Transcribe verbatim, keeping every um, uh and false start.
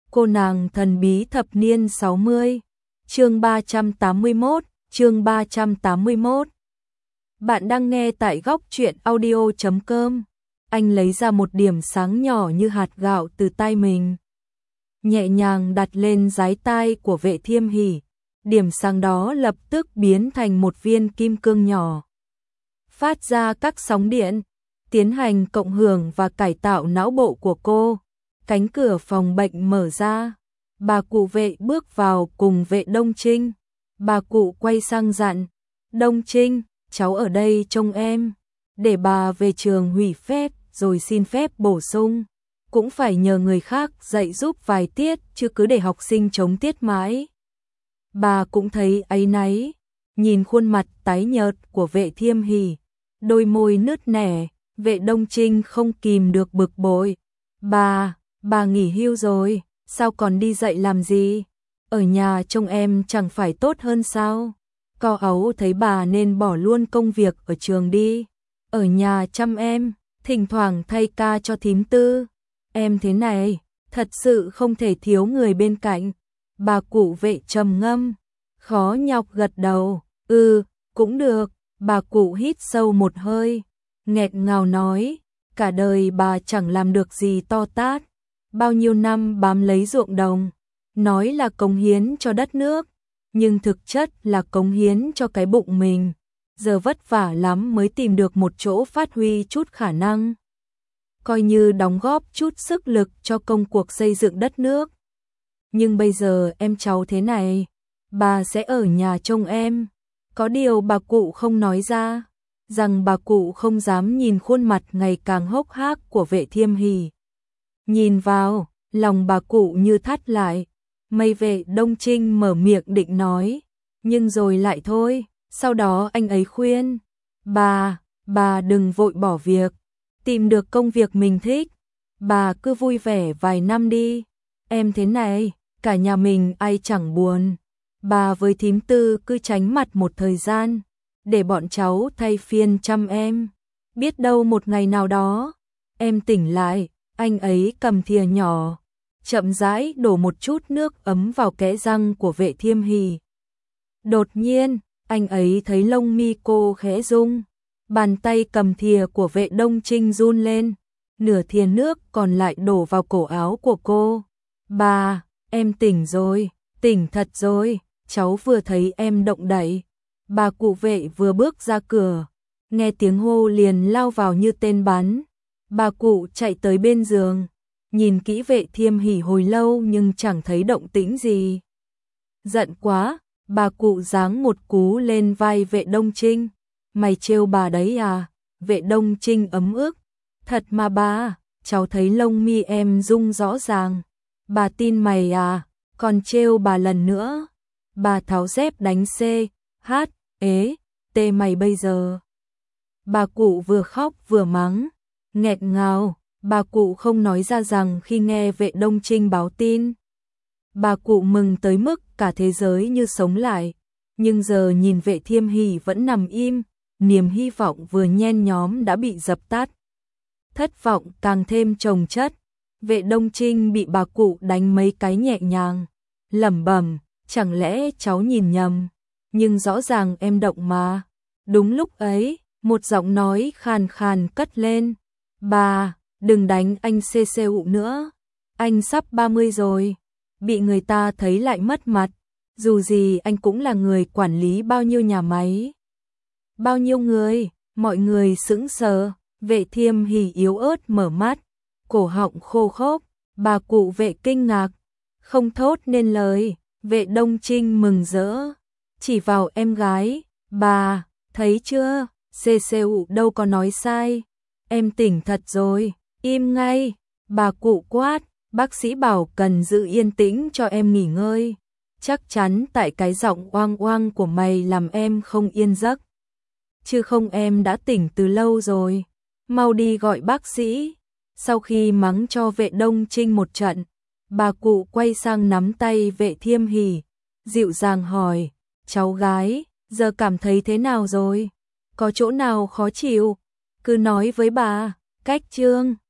Cô nàng thần bí thập niên sáu mươi, chương ba trăm tám mươi mốt, chương ba trăm tám mươi mốt. Bạn đang nghe tại góc truyện audio chấm com. Anh lấy ra một điểm sáng nhỏ như hạt gạo từ tay mình, nhẹ nhàng đặt lên dái tai của Vệ Thiêm Hỷ. Điểm sáng đó lập tức biến thành một viên kim cương nhỏ, phát ra các sóng điện, tiến hành cộng hưởng và cải tạo não bộ của cô. Cánh cửa phòng bệnh mở ra, bà cụ Vệ bước vào cùng Vệ Đông Trinh. Bà cụ quay sang dặn, Đông Trinh, cháu ở đây trông em, để bà về trường hủy phép rồi xin phép bổ sung. Cũng phải nhờ người khác dạy giúp vài tiết chứ cứ để học sinh chống tiết mãi. Bà cũng thấy áy náy, nhìn khuôn mặt tái nhợt của Vệ Thiêm Hỷ, đôi môi nứt nẻ. Vệ Đông Trinh không kìm được bực bội. Bà, bà nghỉ hưu rồi, sao còn đi dạy làm gì? Ở nhà trông em chẳng phải tốt hơn sao? Co ấu thấy bà nên bỏ luôn công việc ở trường đi, ở nhà chăm em, thỉnh thoảng thay ca cho thím Tư. Em thế này, thật sự không thể thiếu người bên cạnh. Bà cụ Vệ trầm ngâm, khó nhọc gật đầu, ừ, cũng được. Bà cụ hít sâu một hơi, nghẹn ngào nói, cả đời bà chẳng làm được gì to tát, bao nhiêu năm bám lấy ruộng đồng, nói là cống hiến cho đất nước, nhưng thực chất là cống hiến cho cái bụng mình. Giờ vất vả lắm mới tìm được một chỗ phát huy chút khả năng, coi như đóng góp chút sức lực cho công cuộc xây dựng đất nước. Nhưng bây giờ em cháu thế này, bà sẽ ở nhà trông em. Có điều bà cụ không nói ra, rằng bà cụ không dám nhìn khuôn mặt ngày càng hốc hác của Vệ Thiêm Hỷ. Nhìn vào, lòng bà cụ như thắt lại. Mây Vệ Đông Trinh mở miệng định nói, nhưng rồi lại thôi. Sau đó anh ấy khuyên, bà, bà đừng vội bỏ việc, tìm được công việc mình thích, bà cứ vui vẻ vài năm đi. Em thế này, cả nhà mình ai chẳng buồn. Bà với thím Tư cứ tránh mặt một thời gian, để bọn cháu thay phiên chăm em. Biết đâu một ngày nào đó, em tỉnh lại. Anh ấy cầm thìa nhỏ, chậm rãi đổ một chút nước ấm vào kẽ răng của Vệ Thiêm Hỷ. Đột nhiên, anh ấy thấy lông mi cô khẽ rung, bàn tay cầm thìa của Vệ Đông Trinh run lên, nửa thìa nước còn lại đổ vào cổ áo của cô. Bà, em tỉnh rồi, tỉnh thật rồi, cháu vừa thấy em động đậy. Bà cụ Vệ vừa bước ra cửa, nghe tiếng hô liền lao vào như tên bắn. Bà cụ chạy tới bên giường, nhìn kỹ Vệ Thiêm Hỷ hồi lâu nhưng chẳng thấy động tĩnh gì. Giận quá, bà cụ giáng một cú lên vai Vệ Đông Trinh. Mày trêu bà đấy à? Vệ Đông Trinh ấm ức. Thật mà bà, cháu thấy lông mi em rung rõ ràng. Bà tin mày à? Còn trêu bà lần nữa. Bà tháo dép đánh C, H, ế, tê mày bây giờ. Bà cụ vừa khóc vừa mắng, nghẹn ngào. Bà cụ không nói ra rằng khi nghe Vệ Đông Trinh báo tin, bà cụ mừng tới mức cả thế giới như sống lại. Nhưng giờ nhìn Vệ Thiêm Hỷ vẫn nằm im, niềm hy vọng vừa nhen nhóm đã bị dập tắt. Thất vọng càng thêm chồng chất. Vệ Đông Trinh bị bà cụ đánh mấy cái nhẹ nhàng, lẩm bẩm, chẳng lẽ cháu nhìn nhầm, nhưng rõ ràng em động mà. Đúng lúc ấy, một giọng nói khàn khàn cất lên, bà, đừng đánh anh xê xê ụ nữa, anh sắp ba mươi rồi, bị người ta thấy lại mất mặt, dù gì anh cũng là người quản lý bao nhiêu nhà máy. Bao nhiêu người, mọi người sững sờ. Vệ Thiêm Hỷ yếu ớt mở mắt, cổ họng khô khốc. Bà cụ Vệ kinh ngạc, không thốt nên lời. Vệ Đông Trinh mừng rỡ, chỉ vào em gái, bà, thấy chưa, xê xê ụ đâu có nói sai, em tỉnh thật rồi, im ngay. Bà cụ quát, bác sĩ bảo cần giữ yên tĩnh cho em nghỉ ngơi, chắc chắn tại cái giọng oang oang của mày làm em không yên giấc, chứ không em đã tỉnh từ lâu rồi, mau đi gọi bác sĩ. Sau khi mắng cho Vệ Đông Trinh một trận, bà cụ quay sang nắm tay Vệ Thiêm Hỷ, dịu dàng hỏi, cháu gái, giờ cảm thấy thế nào rồi? Có chỗ nào khó chịu? Cứ nói với bà. Cách chương